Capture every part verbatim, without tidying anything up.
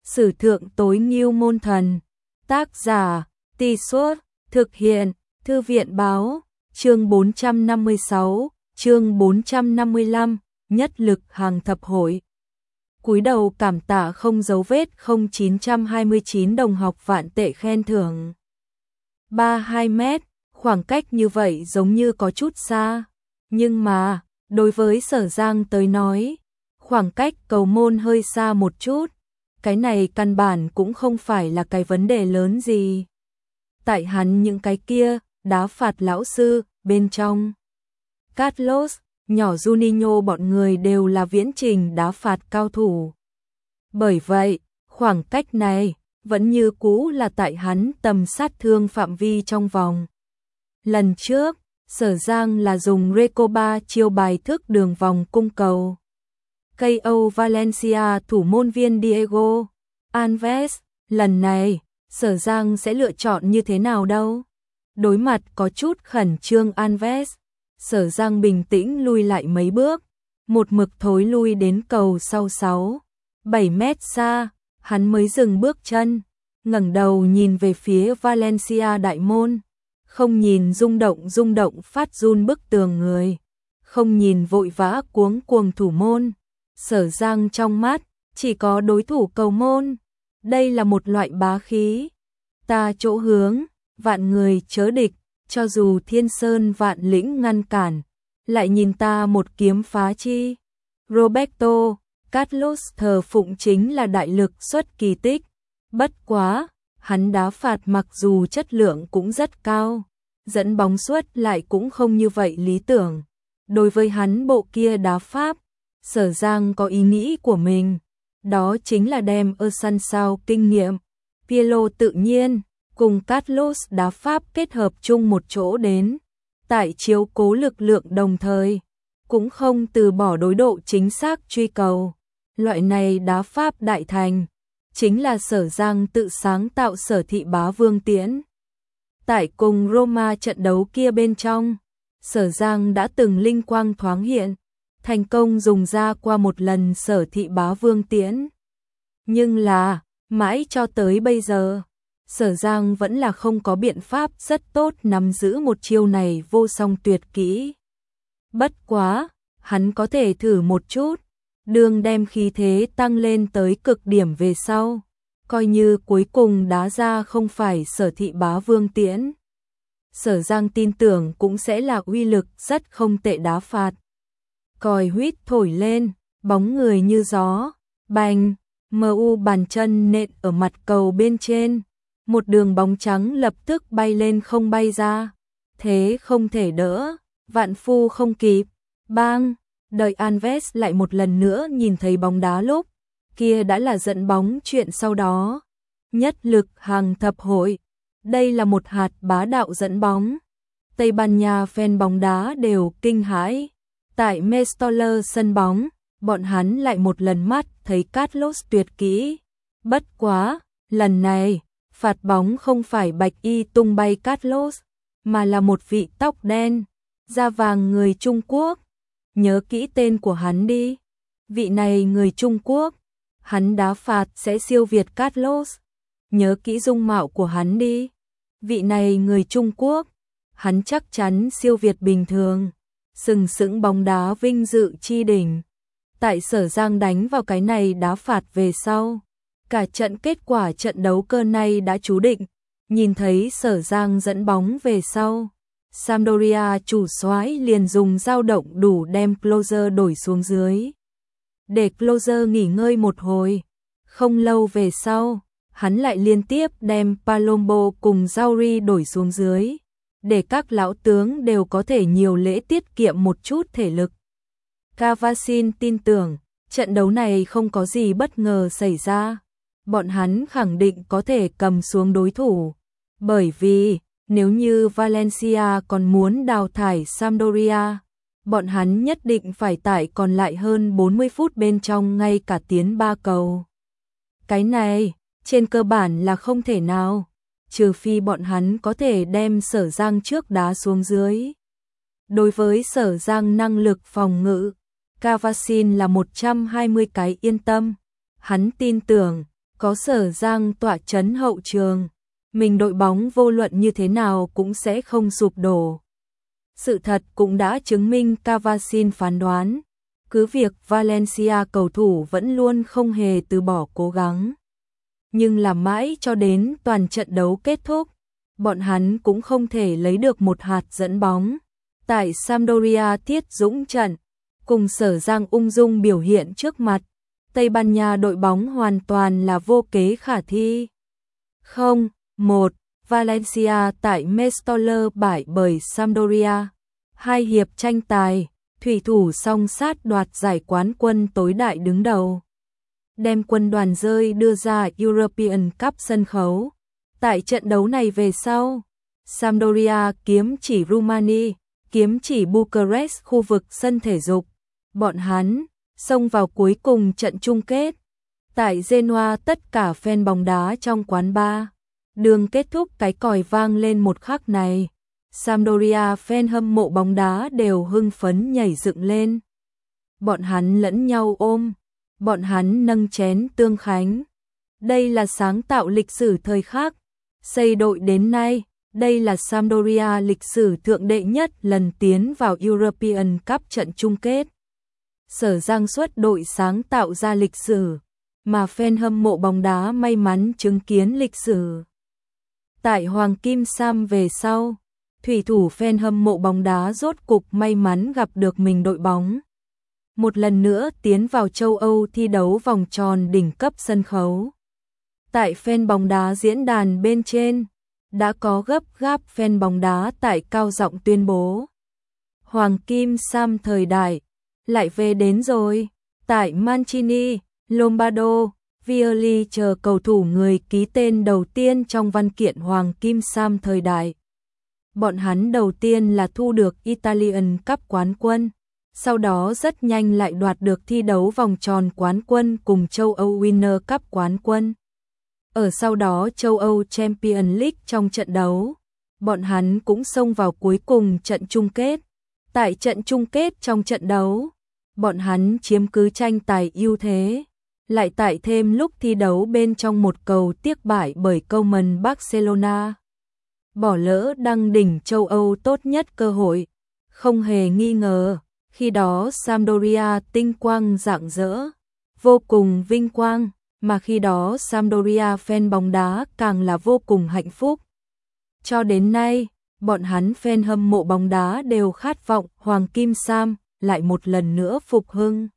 Sử thượng tối ngưu môn thần. Tác giả, Tì Suốt, thực hiện, Thư viện báo, chương bốn trăm năm mươi sáu, chương bốn trăm năm mươi lăm, nhất lực hàng thập hội. Cúi đầu cảm tạ không dấu vết không chín trăm hai mươi chín đồng học vạn tệ khen thưởng. ba mươi hai mét, khoảng cách như vậy giống như có chút xa. Nhưng mà, đối với Sở Giang tới nói, khoảng cách cầu môn hơi xa một chút. Cái này căn bản cũng không phải là cái vấn đề lớn gì. Tại hắn những cái kia, đá phạt lão sư, bên trong. Carlos, nhỏ Juninho bọn người đều là viễn trình đá phạt cao thủ. Bởi vậy, khoảng cách này, vẫn như cũ là tại hắn tầm sát thương phạm vi trong vòng. Lần trước, Sở Giang là dùng Recoba chiêu bài thức đường vòng cung cầu. ca o Valencia thủ môn viên Diego Alves, lần này, Sở Giang sẽ lựa chọn như thế nào đâu? Đối mặt có chút khẩn trương Alves, Sở Giang bình tĩnh lui lại mấy bước, một mực thối lui đến cầu sau sáu, bảy mét xa, hắn mới dừng bước chân, ngẩng đầu nhìn về phía Valencia đại môn, không nhìn rung động rung động phát run bức tường người, không nhìn vội vã cuống cuồng thủ môn. Sở Giang trong mắt, chỉ có đối thủ cầu môn. Đây là một loại bá khí. Ta chỗ hướng, vạn người chớ địch, cho dù thiên sơn vạn lĩnh ngăn cản, lại nhìn ta một kiếm phá chi. Roberto Carlos thờ phụng chính là đại lực xuất kỳ tích. Bất quá, hắn đá phạt mặc dù chất lượng cũng rất cao, dẫn bóng suất lại cũng không như vậy lý tưởng. Đối với hắn bộ kia đá pháp, Sở Giang có ý nghĩ của mình, đó chính là đem ơ săn sao kinh nghiệm, Pirlo tự nhiên, cùng Carlos đá pháp kết hợp chung một chỗ đến, tại chiếu cố lực lượng đồng thời, cũng không từ bỏ đối độ chính xác truy cầu. Loại này đá pháp đại thành, chính là Sở Giang tự sáng tạo sở thị bá vương tiễn. Tại cùng Roma trận đấu kia bên trong, Sở Giang đã từng linh quang thoáng hiện, thành công dùng ra qua một lần sở thị bá vương tiễn. Nhưng là, mãi cho tới bây giờ, Sở Giang vẫn là không có biện pháp rất tốt nắm giữ một chiêu này vô song tuyệt kỹ. Bất quá, hắn có thể thử một chút, đường đem khí thế tăng lên tới cực điểm về sau, coi như cuối cùng đá ra không phải sở thị bá vương tiễn. Sở Giang tin tưởng cũng sẽ là uy lực rất không tệ đá phạt. Còi huýt thổi lên, bóng người như gió, bành, em u bàn chân nện ở mặt cầu bên trên, một đường bóng trắng lập tức bay lên không bay ra, thế không thể đỡ, vạn phu không kịp, bang, đợi Alves lại một lần nữa nhìn thấy bóng đá lúc, kia đã là dẫn bóng chuyện sau đó, nhất lực hàng thập hội, đây là một hạt bá đạo dẫn bóng, Tây Ban Nha fan bóng đá đều kinh hãi. Tại Mestalla sân bóng, bọn hắn lại một lần mắt thấy Carlos tuyệt kỹ. Bất quá, lần này, phạt bóng không phải bạch y tung bay Carlos, mà là một vị tóc đen, da vàng người Trung Quốc. Nhớ kỹ tên của hắn đi. Vị này người Trung Quốc, hắn đá phạt sẽ siêu việt Carlos. Nhớ kỹ dung mạo của hắn đi. Vị này người Trung Quốc, hắn chắc chắn siêu việt bình thường. Sừng sững bóng đá vinh dự chi đỉnh. Tại Sở Giang đánh vào cái này đá phạt về sau, cả trận kết quả trận đấu cơ này đã chú định. Nhìn thấy Sở Giang dẫn bóng về sau, Sampdoria chủ soái liền dùng dao động đủ đem Closer đổi xuống dưới. Để Closer nghỉ ngơi một hồi, không lâu về sau, hắn lại liên tiếp đem Palombo cùng Zauri đổi xuống dưới. Để các lão tướng đều có thể nhiều lễ tiết kiệm một chút thể lực. Cavasin tin tưởng, trận đấu này không có gì bất ngờ xảy ra. Bọn hắn khẳng định có thể cầm xuống đối thủ. Bởi vì, nếu như Valencia còn muốn đào thải Sampdoria, bọn hắn nhất định phải tại còn lại hơn bốn mươi phút bên trong ngay cả tiến ba cầu. Cái này, trên cơ bản là không thể nào. Trừ phi bọn hắn có thể đem Sở Giang trước đá xuống dưới. Đối với Sở Giang năng lực phòng ngự, Cavasin là một trăm hai mươi cái yên tâm. Hắn tin tưởng, có Sở Giang tọa trấn hậu trường, mình đội bóng vô luận như thế nào cũng sẽ không sụp đổ. Sự thật cũng đã chứng minh Cavasin phán đoán, cứ việc Valencia cầu thủ vẫn luôn không hề từ bỏ cố gắng. Nhưng làm mãi cho đến toàn trận đấu kết thúc, bọn hắn cũng không thể lấy được một hạt dẫn bóng. Tại Sampdoria Thiết Dũng trận, cùng Sở Giang ung dung biểu hiện trước mặt, Tây Ban Nha đội bóng hoàn toàn là vô kế khả thi. không một Valencia tại Mestalla bại bởi Sampdoria. Hai hiệp tranh tài, thủy thủ song sát đoạt giải quán quân tối đại đứng đầu, đem quân đoàn rơi đưa ra European Cup sân khấu. Tại trận đấu này về sau, Sampdoria kiếm chỉ Rumani, kiếm chỉ Bucharest khu vực sân thể dục. Bọn hắn xông vào cuối cùng trận chung kết. Tại Genoa tất cả fan bóng đá trong quán bar, đường kết thúc cái còi vang lên một khắc này. Sampdoria fan hâm mộ bóng đá đều hưng phấn nhảy dựng lên. Bọn hắn lẫn nhau ôm, bọn hắn nâng chén tương khánh. Đây là sáng tạo lịch sử thời khắc. Xây đội đến nay, đây là Sampdoria lịch sử thượng đệ nhất lần tiến vào European Cup trận chung kết. Sở Giang xuất đội sáng tạo ra lịch sử, mà fan hâm mộ bóng đá may mắn chứng kiến lịch sử. Tại Hoàng Kim Sam về sau, thủy thủ fan hâm mộ bóng đá rốt cục may mắn gặp được mình đội bóng. Một lần nữa tiến vào châu Âu thi đấu vòng tròn đỉnh cấp sân khấu. Tại fan bóng đá diễn đàn bên trên, đã có gấp gáp fan bóng đá tại cao giọng tuyên bố. Hoàng Kim Sam thời đại, lại về đến rồi. Tại Mancini, Lombardo, Violi chờ cầu thủ người ký tên đầu tiên trong văn kiện Hoàng Kim Sam thời đại. Bọn hắn đầu tiên là thu được Italian Cup quán quân, sau đó rất nhanh lại đoạt được thi đấu vòng tròn quán quân cùng châu Âu Winner Cup quán quân. Ở sau đó châu Âu Champions League trong trận đấu, bọn hắn cũng xông vào cuối cùng trận chung kết. Tại trận chung kết trong trận đấu, bọn hắn chiếm cứ tranh tài ưu thế. Lại tại thêm lúc thi đấu bên trong một cầu tiếc bại bởi Koeman Barcelona. Bỏ lỡ đăng đỉnh châu Âu tốt nhất cơ hội. Không hề nghi ngờ, khi đó Sampdoria tinh quang rạng rỡ, vô cùng vinh quang, mà khi đó Sampdoria fan bóng đá càng là vô cùng hạnh phúc. Cho đến nay, bọn hắn fan hâm mộ bóng đá đều khát vọng Hoàng Kim Sam lại một lần nữa phục hưng.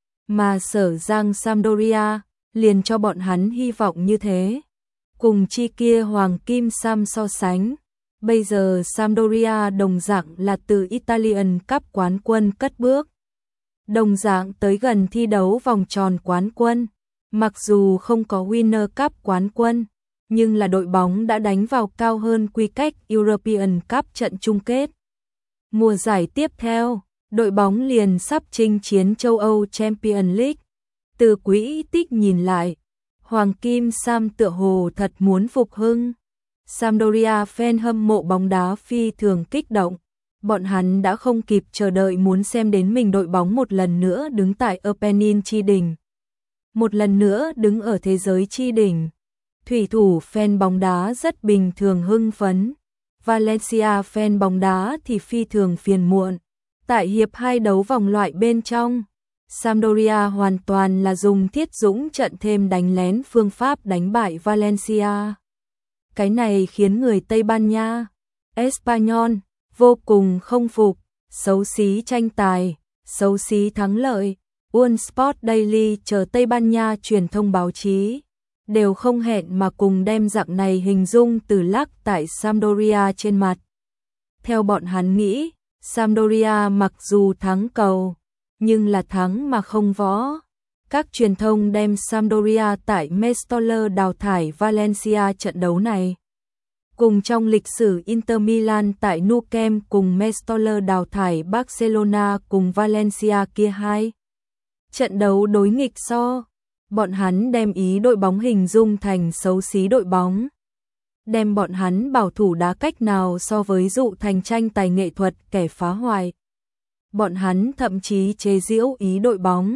Mà Sở Giang Sampdoria liền cho bọn hắn hy vọng như thế. Cùng chi kia Hoàng Kim Sam so sánh, bây giờ Sampdoria đồng dạng là từ Italian Cup quán quân cất bước. Đồng dạng tới gần thi đấu vòng tròn quán quân, mặc dù không có Winner Cup quán quân, nhưng là đội bóng đã đánh vào cao hơn quy cách European Cup trận chung kết. Mùa giải tiếp theo, đội bóng liền sắp chinh chiến châu Âu Champions League. Từ quỹ tích nhìn lại, Hoàng Kim Sam tựa hồ thật muốn phục hưng. Sampdoria fan hâm mộ bóng đá phi thường kích động. Bọn hắn đã không kịp chờ đợi muốn xem đến mình đội bóng một lần nữa đứng tại Apennine chi đỉnh. Một lần nữa đứng ở thế giới chi đỉnh. Thủy thủ fan bóng đá rất bình thường hưng phấn. Valencia fan bóng đá thì phi thường phiền muộn. Tại hiệp hai đấu vòng loại bên trong, Sampdoria hoàn toàn là dùng Thiết Dũng trận thêm đánh lén phương pháp đánh bại Valencia. Cái này khiến người Tây Ban Nha, Espanyol vô cùng không phục. Xấu xí tranh tài, xấu xí thắng lợi. One Sport Daily chờ Tây Ban Nha truyền thông báo chí đều không hẹn mà cùng đem dạng này hình dung từ lắc tại Sampdoria trên mặt. Theo bọn hắn nghĩ, Sampdoria mặc dù thắng cầu, nhưng là thắng mà không võ. Các truyền thông đem Sampdoria tại Mestalla đào thải Valencia trận đấu này. Cùng trong lịch sử Inter Milan tại Nou Camp cùng Mestalla đào thải Barcelona cùng Valencia kia hai. Trận đấu đối nghịch so, bọn hắn đem ý đội bóng hình dung thành xấu xí đội bóng. Đem bọn hắn bảo thủ đá cách nào so với dụ thành tranh tài nghệ thuật kẻ phá hoại. Bọn hắn thậm chí chế giễu ý đội bóng.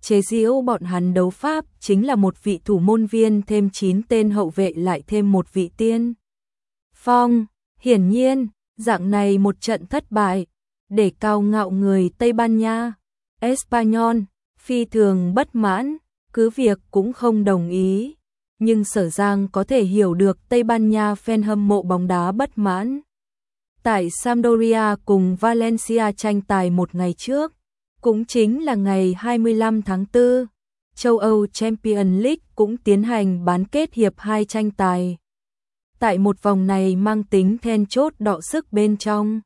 chế giễu bọn hắn đấu pháp chính là một vị thủ môn viên thêm chín tên hậu vệ lại thêm một vị tiên phong. Hiển nhiên, dạng này một trận thất bại, để cao ngạo người Tây Ban Nha, Espanyol, phi thường bất mãn, cứ việc cũng không đồng ý. Nhưng Sở Giang có thể hiểu được Tây Ban Nha fan hâm mộ bóng đá bất mãn. Tại Sampdoria cùng Valencia tranh tài một ngày trước, cũng chính là ngày hai mươi lăm tháng tư, châu Âu Champions League cũng tiến hành bán kết hiệp hai tranh tài. Tại một vòng này mang tính then chốt đọ sức bên trong,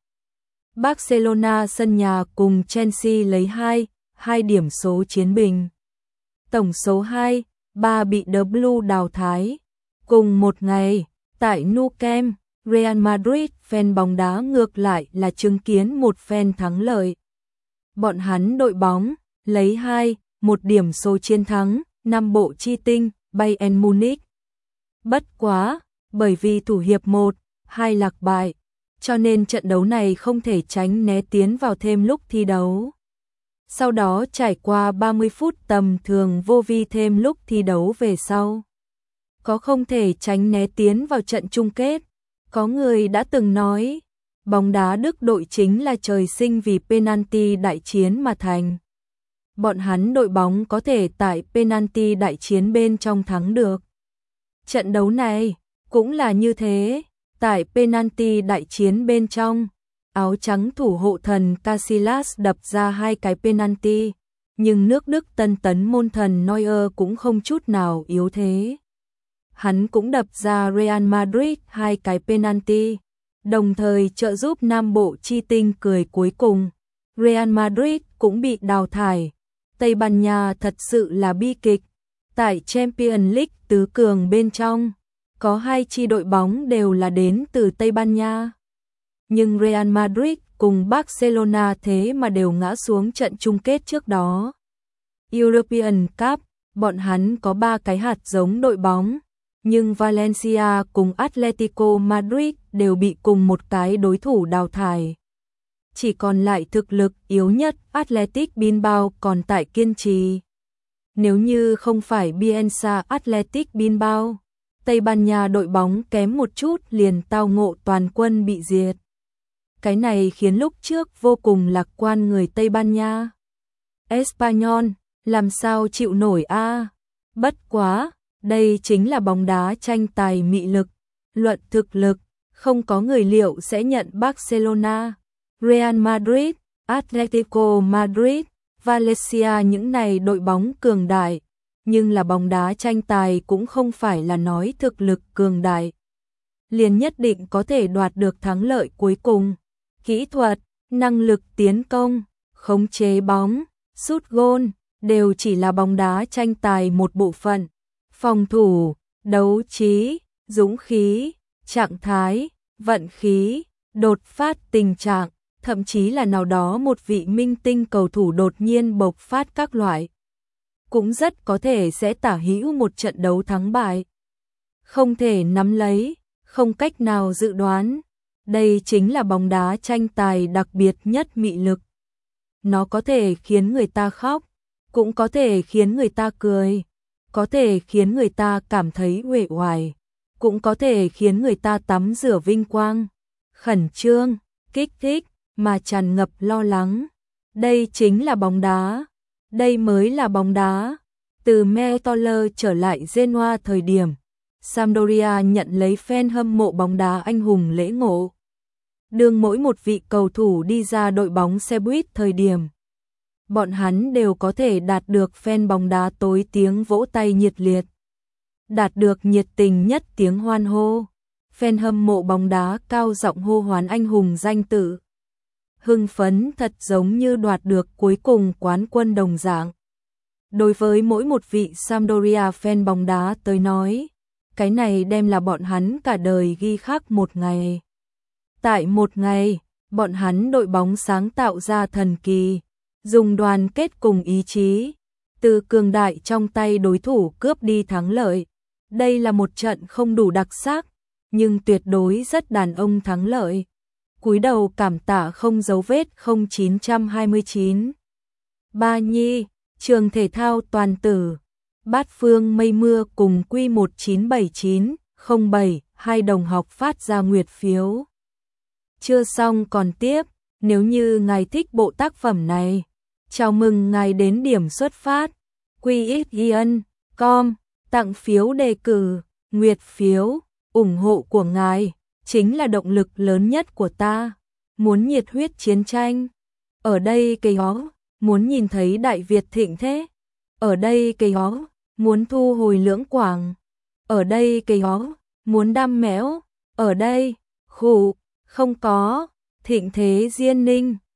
Barcelona sân nhà cùng Chelsea lấy hai, hai điểm số chiến bình. Tổng số hai, ba bị The Blue đào thải. Cùng một ngày, tại Nou Camp, Real Madrid fan bóng đá ngược lại là chứng kiến một phen thắng lợi. Bọn hắn đội bóng lấy hai, một điểm số chiến thắng, năm bộ chi tinh, Bayern Munich. Bất quá, bởi vì thủ hiệp một, hai lạc bại, cho nên trận đấu này không thể tránh né tiến vào thêm lúc thi đấu. Sau đó trải qua ba mươi phút tầm thường vô vi thêm lúc thi đấu về sau, có không thể tránh né tiến vào trận chung kết. Có người đã từng nói, bóng đá Đức đội chính là trời sinh vì penalty đại chiến mà thành. Bọn hắn đội bóng có thể tại penalty đại chiến bên trong thắng được. Trận đấu này cũng là như thế, tại penalty đại chiến bên trong, áo trắng thủ hộ thần Casillas đập ra hai cái penalty, nhưng nước Đức tân tấn môn thần Neuer cũng không chút nào yếu thế. Hắn cũng đập ra Real Madrid hai cái penalty, đồng thời trợ giúp Nam Bộ chi tinh cười cuối cùng. Real Madrid cũng bị đào thải. Tây Ban Nha thật sự là bi kịch. Tại Champions League tứ cường bên trong, có hai chi đội bóng đều là đến từ Tây Ban Nha. Nhưng Real Madrid cùng Barcelona thế mà đều ngã xuống trận chung kết trước đó. European Cup, bọn hắn có ba cái hạt giống đội bóng, nhưng Valencia cùng Atletico Madrid đều bị cùng một cái đối thủ đào thải. Chỉ còn lại thực lực yếu nhất Athletic Bilbao còn tại kiên trì. Nếu như không phải Bielsa Athletic Bilbao, Tây Ban Nha đội bóng kém một chút liền tao ngộ toàn quân bị diệt. Cái này khiến lúc trước vô cùng lạc quan người Tây Ban Nha. Espanyol, làm sao chịu nổi a? Bất quá, đây chính là bóng đá tranh tài mị lực, luận thực lực, không có người liệu sẽ nhận Barcelona, Real Madrid, Atletico Madrid, Valencia những này đội bóng cường đại, nhưng là bóng đá tranh tài cũng không phải là nói thực lực cường đại liền nhất định có thể đoạt được thắng lợi cuối cùng. Kỹ thuật, năng lực tiến công, khống chế bóng, sút gôn đều chỉ là bóng đá tranh tài một bộ phận. Phòng thủ, đấu trí, dũng khí, trạng thái, vận khí, đột phát tình trạng, thậm chí là nào đó một vị minh tinh cầu thủ đột nhiên bộc phát các loại, cũng rất có thể sẽ tả hữu một trận đấu thắng bại. Không thể nắm lấy, không cách nào dự đoán. Đây chính là bóng đá tranh tài đặc biệt nhất mị lực. Nó có thể khiến người ta khóc, cũng có thể khiến người ta cười, có thể khiến người ta cảm thấy uể oải, cũng có thể khiến người ta tắm rửa vinh quang, khẩn trương, kích thích, mà tràn ngập lo lắng. Đây chính là bóng đá. Đây mới là bóng đá. Từ Metoller trở lại Genoa thời điểm, Sampdoria nhận lấy fan hâm mộ bóng đá anh hùng lễ ngộ. Đương mỗi một vị cầu thủ đi ra đội bóng xe buýt thời điểm, bọn hắn đều có thể đạt được fan bóng đá tối tiếng vỗ tay nhiệt liệt, đạt được nhiệt tình nhất tiếng hoan hô. Fan hâm mộ bóng đá cao giọng hô hoán anh hùng danh tự, hưng phấn thật giống như đoạt được cuối cùng quán quân đồng dạng. Đối với mỗi một vị Sampdoria fan bóng đá tới nói, cái này đem là bọn hắn cả đời ghi khắc một ngày. Tại một ngày, bọn hắn đội bóng sáng tạo ra thần kỳ, dùng đoàn kết cùng ý chí, từ cường đại trong tay đối thủ cướp đi thắng lợi. Đây là một trận không đủ đặc sắc, nhưng tuyệt đối rất đàn ông thắng lợi. Cúi đầu cảm tạ không dấu vết không chín hai chín. Ba Nhi, Trường thể thao toàn tử, Bát Phương Mây Mưa cùng Quy một chín bảy chín không bảy, hai đồng học phát ra nguyệt phiếu. Chưa xong còn tiếp, nếu như ngài thích bộ tác phẩm này, chào mừng ngài đến điểm xuất phát, quy ích yên com, tặng phiếu đề cử, nguyệt phiếu, ủng hộ của ngài, chính là động lực lớn nhất của ta. Muốn nhiệt huyết chiến tranh, ở đây cây ó, muốn nhìn thấy Đại Việt thịnh thế, ở đây cây ó, muốn thu hồi Lưỡng Quảng, ở đây cây ó, muốn đam mẽo, ở đây, khủ, không có, thịnh thế Diên Ninh.